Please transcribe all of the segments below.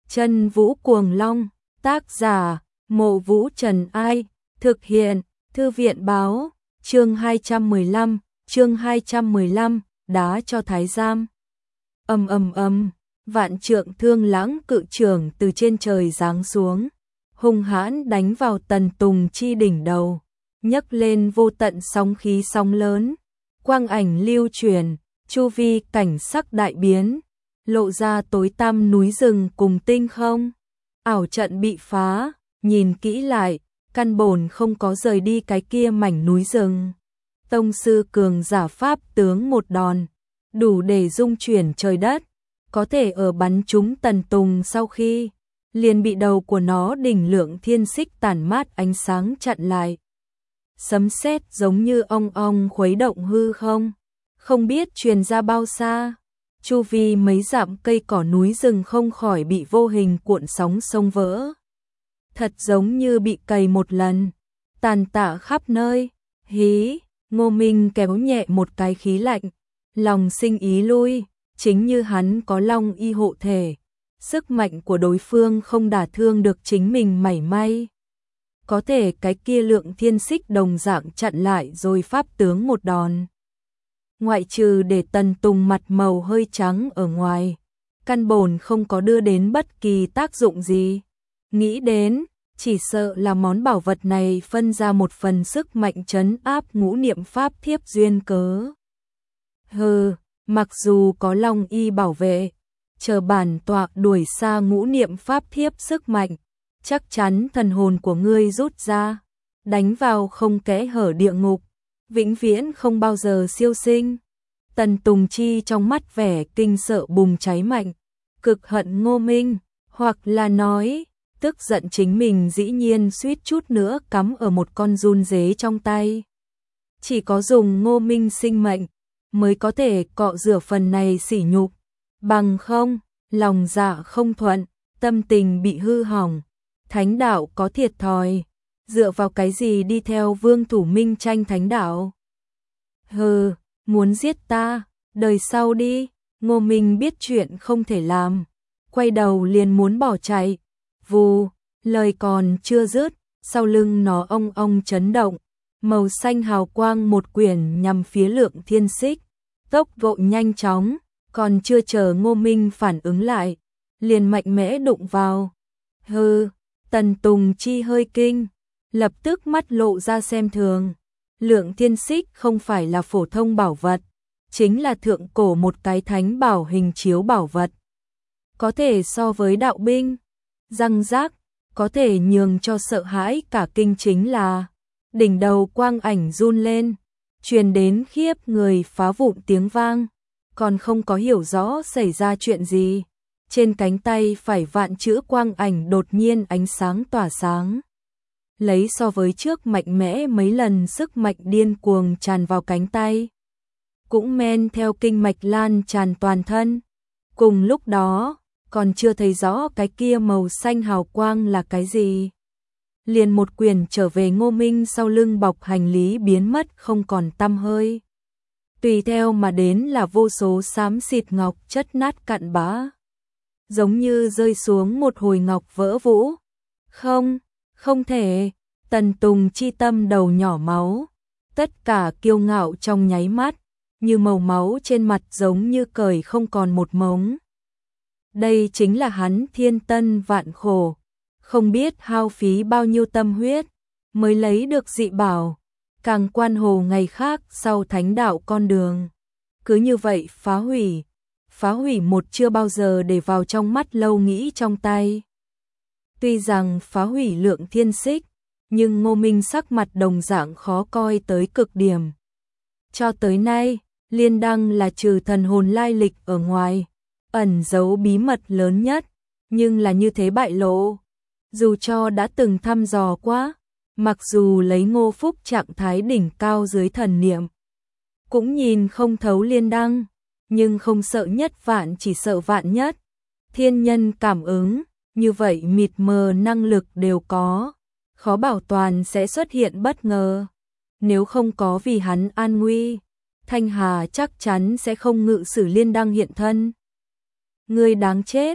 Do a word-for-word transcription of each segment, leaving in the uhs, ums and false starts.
Chân Vũ Cuồng Long, tác giả, Mộ Vũ Trần Ai, thực hiện, Thư viện báo, chương hai trăm mười lăm, chương hai trăm mười lăm, đá cho thái giám. Ầm ầm ầm, vạn trượng thương lãng cự trưởng từ trên trời giáng xuống, hung hãn đánh vào Tần Tùng Chi đỉnh đầu, nhấc lên vô tận sóng khí sóng lớn, quang ảnh lưu truyền, chu vi cảnh sắc đại biến, lộ ra tối tăm núi rừng cùng tinh không. Ảo trận bị phá, nhìn kỹ lại, căn bổn không có rời đi cái kia mảnh núi rừng. Tông sư cường giả pháp tướng một đòn, đủ để dung chuyển trời đất, có thể ở bắn trúng Tần Tùng sau khi liền bị đầu của nó đỉnh lượng thiên xích tản mát ánh sáng chặn lại. Sấm sét giống như ong ong khuấy động hư không, không biết truyền ra bao xa. Chu vi mấy dặm cây cỏ núi rừng không khỏi bị vô hình cuộn sóng sông vỡ. Thật giống như bị cày một lần, tàn tạ khắp nơi. Hí, Ngô Minh kéo nhẹ một cái khí lạnh, lòng sinh ý lui, chính như hắn có long y hộ thể, sức mạnh của đối phương không đả thương được chính mình mảy may. Có thể cái kia lượng thiên xích đồng dạng chặn lại rồi pháp tướng một đòn. Ngoại trừ để Tần Tùng mặt màu hơi trắng ở ngoài, căn bổn không có đưa đến bất kỳ tác dụng gì. Nghĩ đến, chỉ sợ là món bảo vật này phân ra một phần sức mạnh trấn áp ngũ niệm pháp thiếp duyên cớ. Hừ, mặc dù có long y bảo vệ, chờ bản tọa đuổi xa ngũ niệm pháp thiếp sức mạnh, chắc chắn thần hồn của ngươi rút ra, đánh vào không kẽ hở địa ngục, vĩnh viễn không bao giờ siêu sinh. Tần Tùng Chi trong mắt vẻ kinh sợ bùng cháy mạnh, cực hận Ngô Minh, hoặc là nói, tức giận chính mình dĩ nhiên suýt chút nữa cắm ở một con run dế trong tay. Chỉ có dùng Ngô Minh sinh mệnh, mới có thể cọ rửa phần này sỉ nhục, bằng không, lòng dạ không thuận, tâm tình bị hư hỏng, thánh đạo có thiệt thòi, dựa vào cái gì đi theo Vương Thủ Minh tranh thánh đạo. Hừ, muốn giết ta, đời sau đi. Ngô Minh biết chuyện không thể làm, quay đầu liền muốn bỏ chạy. Vù, lời còn chưa dứt, sau lưng nó ong ong chấn động, màu xanh hào quang một quyển nhằm phía lượng thiên xích, tốc độ nhanh chóng, còn chưa chờ Ngô Minh phản ứng lại, liền mạnh mẽ đụng vào. Hừ, Tần Tùng Chi hơi kinh, lập tức mắt lộ ra xem thường. Lượng thiên xích không phải là phổ thông bảo vật, chính là thượng cổ một cái thánh bảo hình chiếu bảo vật. Có thể so với đạo binh, răng rác, có thể nhường cho sợ hãi cả kinh chính là đỉnh đầu quang ảnh run lên, truyền đến khiếp người phá vụn tiếng vang, còn không có hiểu rõ xảy ra chuyện gì. Trên cánh tay phải vạn chữ quang ảnh đột nhiên ánh sáng tỏa sáng. Lấy so với trước mạnh mẽ mấy lần, sức mạnh điên cuồng tràn vào cánh tay, cũng men theo kinh mạch lan tràn toàn thân. Cùng lúc đó, còn chưa thấy rõ cái kia màu xanh hào quang là cái gì, liền một quyền trở về Ngô Minh sau lưng bọc hành lý biến mất không còn tăm hơi. Tùy theo mà đến là vô số xám xịt ngọc chất nát cặn bã, giống như rơi xuống một hồi ngọc vỡ vũ. Không, không thể. Tần Tùng Chi tâm đầu nhỏ máu, tất cả kiêu ngạo trong nháy mắt, như màu máu trên mặt giống như cởi không còn một mống. Đây chính là hắn thiên tân vạn khổ, không biết hao phí bao nhiêu tâm huyết, mới lấy được dị bảo, càng quan hồ ngày khác sau thánh đạo con đường. Cứ như vậy phá hủy, phá hủy một chưa bao giờ để vào trong mắt lâu nghĩ trong tay. Tuy rằng phá hủy lượng thiên xích, nhưng Ngô Minh sắc mặt đồng dạng khó coi tới cực điểm. Cho tới nay, Liên Đăng là trừ thần hồn lai lịch ở ngoài, ẩn giấu bí mật lớn nhất, nhưng là như thế bại lộ. Dù cho đã từng thăm dò quá, mặc dù lấy Ngô Phúc trạng thái đỉnh cao dưới thần niệm, cũng nhìn không thấu Liên Đăng, nhưng không sợ nhất vạn chỉ sợ vạn nhất. Thiên nhân cảm ứng, như vậy mịt mờ năng lực đều có, khó bảo toàn sẽ xuất hiện bất ngờ. Nếu không có vì hắn an nguy, Thanh Hà chắc chắn sẽ không ngự sử Liên Đăng hiện thân. Ngươi đáng chết,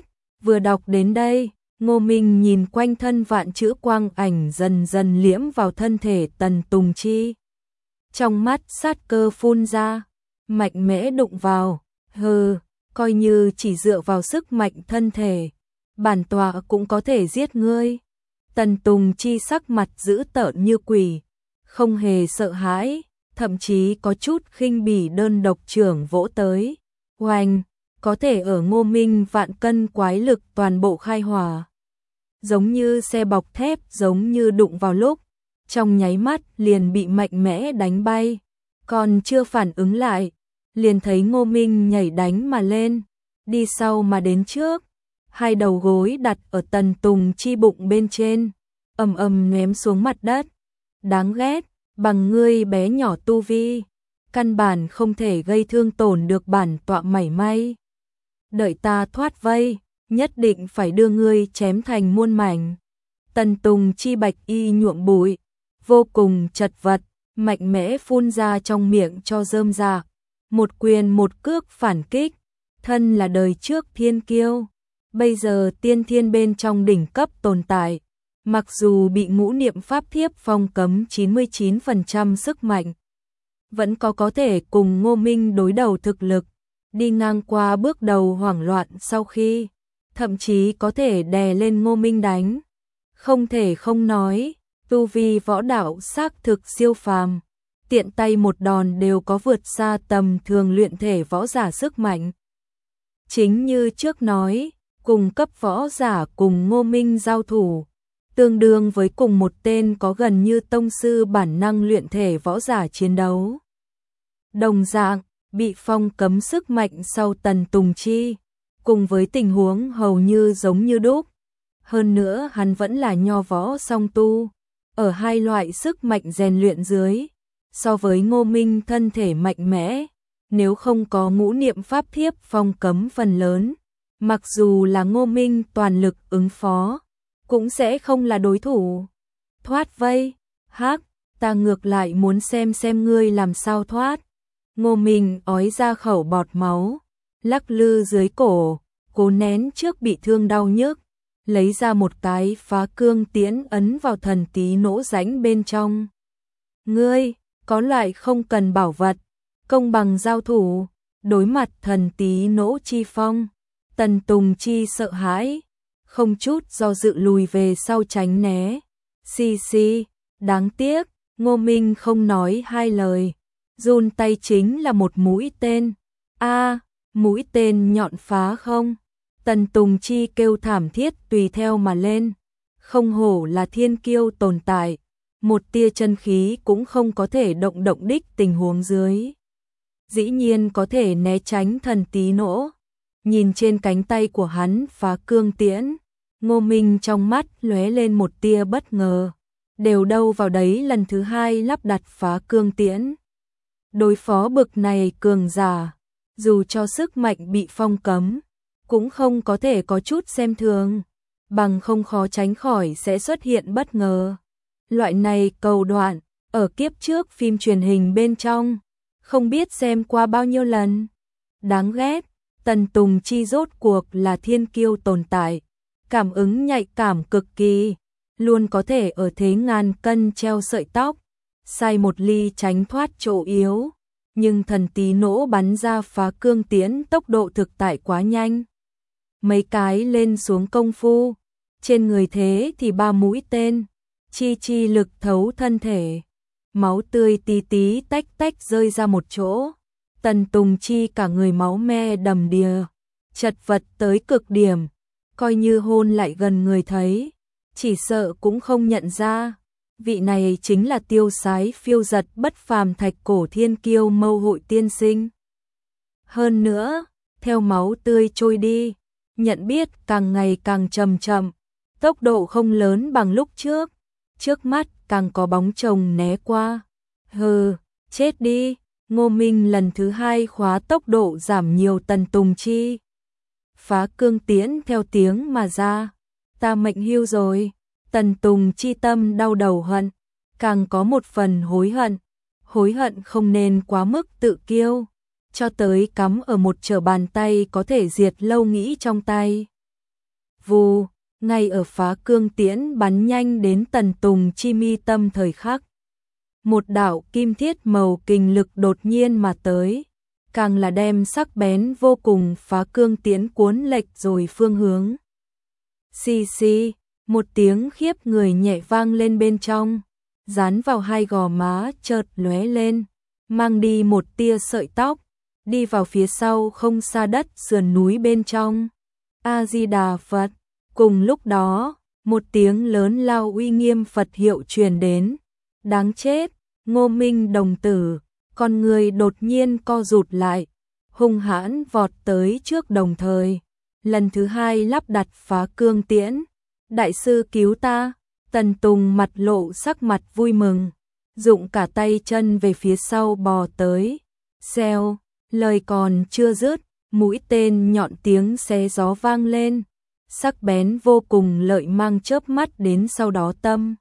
Vừa đọc đến đây, Ngô Minh nhìn quanh thân vạn chữ quang ảnh dần dần liễm vào thân thể Tần Tùng Chi. Trong mắt sát cơ phun ra, mạnh mẽ đụng vào, hừ, coi như chỉ dựa vào sức mạnh thân thể, bản tọa cũng có thể giết ngươi. Tần Tùng Chi sắc mặt dữ tợn như quỷ, không hề sợ hãi, thậm chí có chút khinh bỉ đơn độc trưởng vỗ tới. Oanh, có thể ở Ngô Minh vạn cân quái lực toàn bộ khai hỏa. Giống như xe bọc thép, giống như đụng vào lúc, trong nháy mắt liền bị mạnh mẽ đánh bay. Còn chưa phản ứng lại, liền thấy Ngô Minh nhảy đánh mà lên, đi sau mà đến trước. Hai đầu gối đặt ở Tần Tùng Chi bụng bên trên, ầm ầm ném xuống mặt đất. Đáng ghét, bằng ngươi bé nhỏ tu vi, căn bản không thể gây thương tổn được bản tọa mảy may. Đợi ta thoát vây, nhất định phải đưa ngươi chém thành muôn mảnh. Tần Tùng Chi bạch y nhuộm bụi, vô cùng chật vật, mạnh mẽ phun ra trong miệng cho rơm rạ. Một quyền một cước phản kích, thân là đời trước thiên kiêu, bây giờ tiên thiên bên trong đỉnh cấp tồn tại. Mặc dù bị ngũ niệm pháp thiếp phong cấm chín mươi chín phần trăm sức mạnh, vẫn có có thể cùng Ngô Minh đối đầu thực lực, đi ngang qua bước đầu hoảng loạn sau khi, thậm chí có thể đè lên Ngô Minh đánh. Không thể không nói, tu vi võ đạo xác thực siêu phàm, tiện tay một đòn đều có vượt xa tầm thường luyện thể võ giả sức mạnh. Chính như trước nói, cùng cấp võ giả cùng Ngô Minh giao thủ, tương đương với cùng một tên có gần như tông sư bản năng luyện thể võ giả chiến đấu. Đồng dạng, bị phong cấm sức mạnh sau Tần Tùng Chi, cùng với tình huống hầu như giống như đúc. Hơn nữa hắn vẫn là nho võ song tu, ở hai loại sức mạnh rèn luyện dưới, so với Ngô Minh thân thể mạnh mẽ, nếu không có ngũ niệm pháp thiếp phong cấm phần lớn, mặc dù là Ngô Minh toàn lực ứng phó, cũng sẽ không là đối thủ. Thoát vây, hắc, ta ngược lại muốn xem xem ngươi làm sao thoát. Ngô Minh ói ra khẩu bọt máu, lắc lư dưới cổ, cố nén trước bị thương đau nhức, lấy ra một cái phá cương tiễn ấn vào thần tí nỗ rãnh bên trong. Ngươi, có loại không cần bảo vật, công bằng giao thủ, đối mặt thần tí nỗ chi phong. Tần Tùng Chi sợ hãi, không chút do dự lùi về sau tránh né. Xì xì, đáng tiếc, Ngô Minh không nói hai lời, run tay chính là một mũi tên. A, mũi tên nhọn phá không. Tần Tùng Chi kêu thảm thiết tùy theo mà lên. Không hổ là thiên kiêu tồn tại, một tia chân khí cũng không có thể động động đích tình huống dưới. Dĩ nhiên có thể né tránh thần tí nỗ. Nhìn trên cánh tay của hắn phá cương tiễn, Ngô Minh trong mắt lóe lên một tia bất ngờ. Đều đâu vào đấy lần thứ hai lắp đặt phá cương tiễn. Đối phó bực này cường giả, dù cho sức mạnh bị phong cấm, cũng không có thể có chút xem thường, bằng không khó tránh khỏi sẽ xuất hiện bất ngờ. Loại này cầu đoạn, ở kiếp trước phim truyền hình bên trong, không biết xem qua bao nhiêu lần. Đáng ghét, Tần Tùng Chi rốt cuộc là thiên kiêu tồn tại, cảm ứng nhạy cảm cực kỳ, luôn có thể ở thế ngàn cân treo sợi tóc, sai một ly tránh thoát chỗ yếu. Nhưng thần tí nỗ bắn ra phá cương tiễn tốc độ thực tại quá nhanh. Mấy cái lên xuống công phu, trên người thế thì ba mũi tên, chi chi lực thấu thân thể. Máu tươi tí tí tách tách rơi ra một chỗ. Tần Tùng Chi cả người máu me đầm đìa, chật vật tới cực điểm, coi như hôn lại gần người thấy, chỉ sợ cũng không nhận ra. Vị này chính là tiêu sái phiêu giật bất phàm thạch cổ thiên kiêu Mâu Hội tiên sinh. Hơn nữa, theo máu tươi trôi đi, nhận biết càng ngày càng chậm chậm, tốc độ không lớn bằng lúc trước, trước mắt càng có bóng chồng né qua. Hừ, chết đi. Ngô Minh lần thứ hai khóa tốc độ giảm nhiều. Tần Tùng Chi phá cương tiễn theo tiếng mà ra. Ta mệnh hưu rồi. Tần Tùng Chi tâm đau đầu hận, càng có một phần hối hận. Hối hận không nên quá mức tự kiêu, cho tới cắm ở một trở bàn tay có thể diệt lâu nghĩ trong tay. Vù, ngay ở phá cương tiễn bắn nhanh đến Tần Tùng Chi mi tâm thời khắc. Một đạo kim thiết màu kình lực đột nhiên mà tới, càng là đem sắc bén vô cùng phá cương tiễn cuốn lệch rồi phương hướng. Xì xì, một tiếng khiếp người nhẹ vang lên bên trong, dán vào hai gò má chợt lóe lên, mang đi một tia sợi tóc, đi vào phía sau không xa đất sườn núi bên trong. A Di Đà Phật. Cùng lúc đó, một tiếng lớn lao uy nghiêm Phật hiệu truyền đến. Đáng chết, Ngô Minh đồng tử, con người đột nhiên co rụt lại, hung hãn vọt tới trước đồng thời. Lần thứ hai lắp đặt phá cương tiễn. Đại sư cứu ta. Tần Tùng mặt lộ sắc mặt vui mừng, dụng cả tay chân về phía sau bò tới. Xèo, lời còn chưa dứt, mũi tên nhọn tiếng xé gió vang lên, sắc bén vô cùng lợi mang chớp mắt đến sau đó tâm.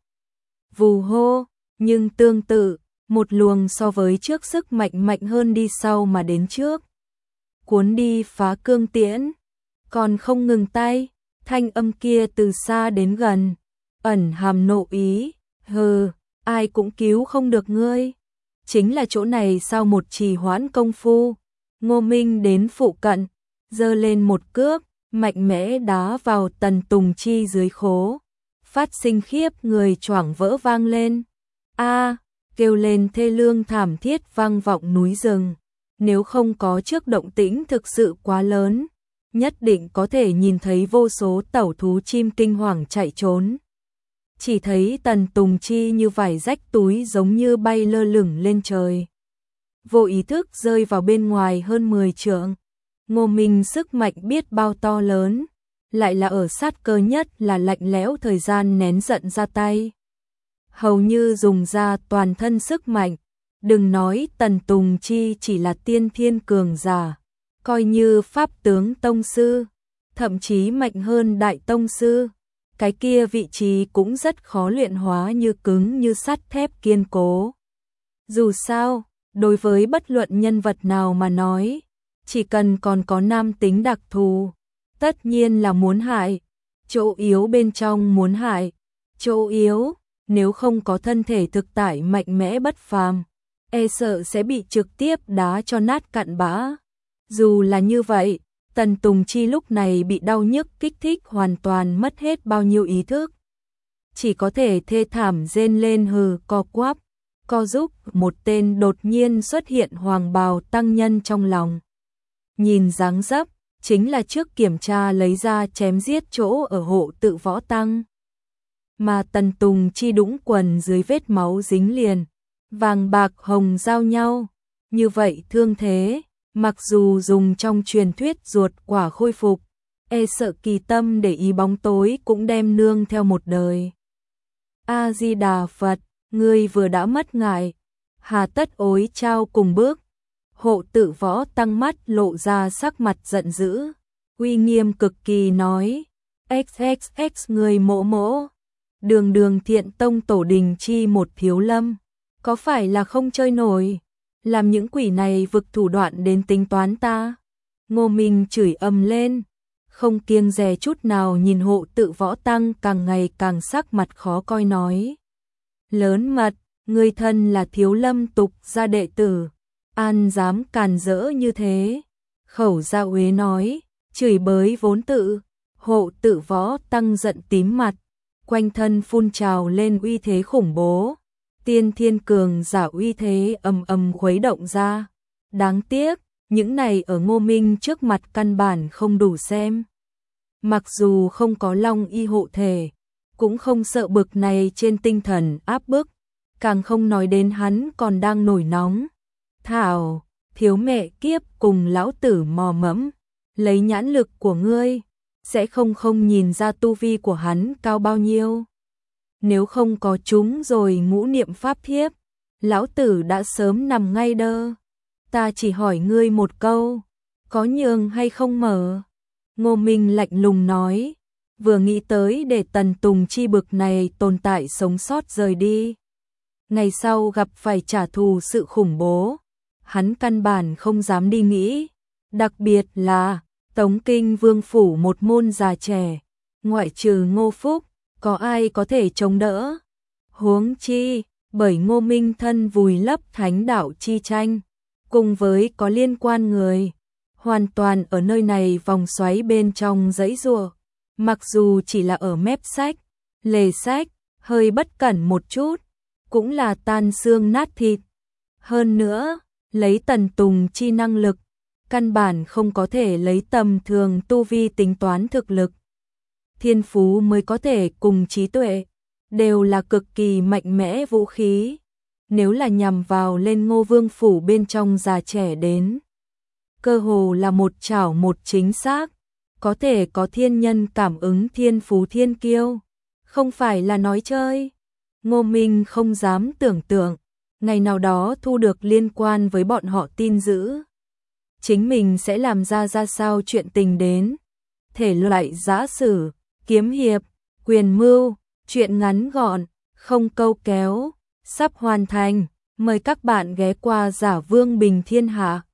Vù hô, nhưng tương tự, một luồng so với trước sức mạnh mạnh hơn đi sau mà đến trước. Cuốn đi phá cương tiễn, còn không ngừng tay, thanh âm kia từ xa đến gần, ẩn hàm nộ ý, hừ, ai cũng cứu không được ngươi. Chính là chỗ này sau một trì hoãn công phu, Ngô Minh đến phụ cận, giơ lên một cước, mạnh mẽ đá vào Tần Tùng Chi dưới khố, phát sinh khiếp người choảng vỡ vang lên. A, kêu lên thê lương thảm thiết vang vọng núi rừng, nếu không có trước động tĩnh thực sự quá lớn, nhất định có thể nhìn thấy vô số tẩu thú chim kinh hoàng chạy trốn. Chỉ thấy Tần Tùng Chi như vải rách túi giống như bay lơ lửng lên trời, vô ý thức rơi vào bên ngoài hơn mười trượng. Ngô Minh sức mạnh biết bao to lớn, lại là ở sát cơ nhất là lạnh lẽo thời gian nén giận ra tay. Hầu như dùng ra toàn thân sức mạnh, đừng nói Tần Tùng Chi chỉ là tiên thiên cường giả, coi như pháp tướng tông sư, thậm chí mạnh hơn đại tông sư, cái kia vị trí cũng rất khó luyện hóa như cứng như sắt thép kiên cố. Dù sao, đối với bất luận nhân vật nào mà nói, chỉ cần còn có nam tính đặc thù, tất nhiên là muốn hại, chỗ yếu bên trong muốn hại, chỗ yếu, nếu không có thân thể thực tại mạnh mẽ bất phàm, e sợ sẽ bị trực tiếp đá cho nát cặn bã. Dù là như vậy, Tần Tùng Chi lúc này bị đau nhức kích thích hoàn toàn mất hết bao nhiêu ý thức. Chỉ có thể thê thảm rên lên hừ co quắp, co giúp một tên đột nhiên xuất hiện hoàng bào tăng nhân trong lòng. Nhìn dáng dấp, chính là trước kiểm tra lấy ra chém giết chỗ ở hộ tự võ tăng. Mà Tần Tùng Chi đũng quần dưới vết máu dính liền, vàng bạc hồng giao nhau, như vậy thương thế, mặc dù dùng trong truyền thuyết ruột quả khôi phục, e sợ kỳ tâm để ý bóng tối cũng đem nương theo một đời. A Di Đà Phật, ngươi vừa đã mất ngại, hà tất ối trao cùng bước. Hộ tự võ tăng mắt lộ ra sắc mặt giận dữ, uy nghiêm cực kỳ nói, xx x người mỗ mỗ, đường đường Thiện Tông tổ đình chi một thiếu lâm, có phải là không chơi nổi, làm những quỷ này vực thủ đoạn đến tính toán ta. Ngô Minh chửi ầm lên, không kiêng dè chút nào nhìn hộ tự võ tăng càng ngày càng sắc mặt khó coi nói. Lớn mật, người thân là thiếu lâm tục gia đệ tử, an dám càn rỡ như thế. Khẩu Gia Uế nói, chửi bới vốn tự, hộ tự võ tăng giận tím mặt, quanh thân phun trào lên uy thế khủng bố. Tiên thiên cường giả uy thế ầm ầm khuấy động ra. Đáng tiếc, những này ở Ngô Minh trước mặt căn bản không đủ xem. Mặc dù không có long y hộ thể, cũng không sợ bực này trên tinh thần áp bức, càng không nói đến hắn còn đang nổi nóng. Thảo, thiếu mẹ kiếp cùng lão tử mò mẫm, lấy nhãn lực của ngươi, sẽ không không nhìn ra tu vi của hắn cao bao nhiêu. Nếu không có chúng rồi ngũ niệm pháp thiếp, lão tử đã sớm nằm ngay đơ. Ta chỉ hỏi ngươi một câu, có nhường hay không mở? Ngô Minh lạnh lùng nói, vừa nghĩ tới để Tần Tùng Chi bực này tồn tại sống sót rời đi. Ngày sau gặp phải trả thù sự khủng bố, hắn căn bản không dám đi nghĩ. Đặc biệt là, Tống Kinh Vương Phủ một môn già trẻ, ngoại trừ Ngô Phúc, có ai có thể chống đỡ. Huống chi, bởi Ngô Minh thân vùi lấp thánh đạo chi tranh, cùng với có liên quan người, hoàn toàn ở nơi này vòng xoáy bên trong giãy giụa, mặc dù chỉ là ở mép sách, lề sách, hơi bất cẩn một chút, cũng là tan xương nát thịt. Hơn nữa, lấy Tần Tùng chi năng lực, căn bản không có thể lấy tầm thường tu vi tính toán thực lực. Thiên phú mới có thể cùng trí tuệ, đều là cực kỳ mạnh mẽ vũ khí. Nếu là nhằm vào lên Ngô Vương phủ bên trong già trẻ đến, cơ hồ là một chảo một chính xác, có thể có thiên nhân cảm ứng thiên phú thiên kiêu, không phải là nói chơi. Ngô Minh không dám tưởng tượng, ngày nào đó thu được liên quan với bọn họ tin dữ, chính mình sẽ làm ra ra sao chuyện tình đến. Thể loại giã sử, kiếm hiệp, quyền mưu, chuyện ngắn gọn, không câu kéo, sắp hoàn thành. Mời các bạn ghé qua Giả Vương Bình Thiên Hạ.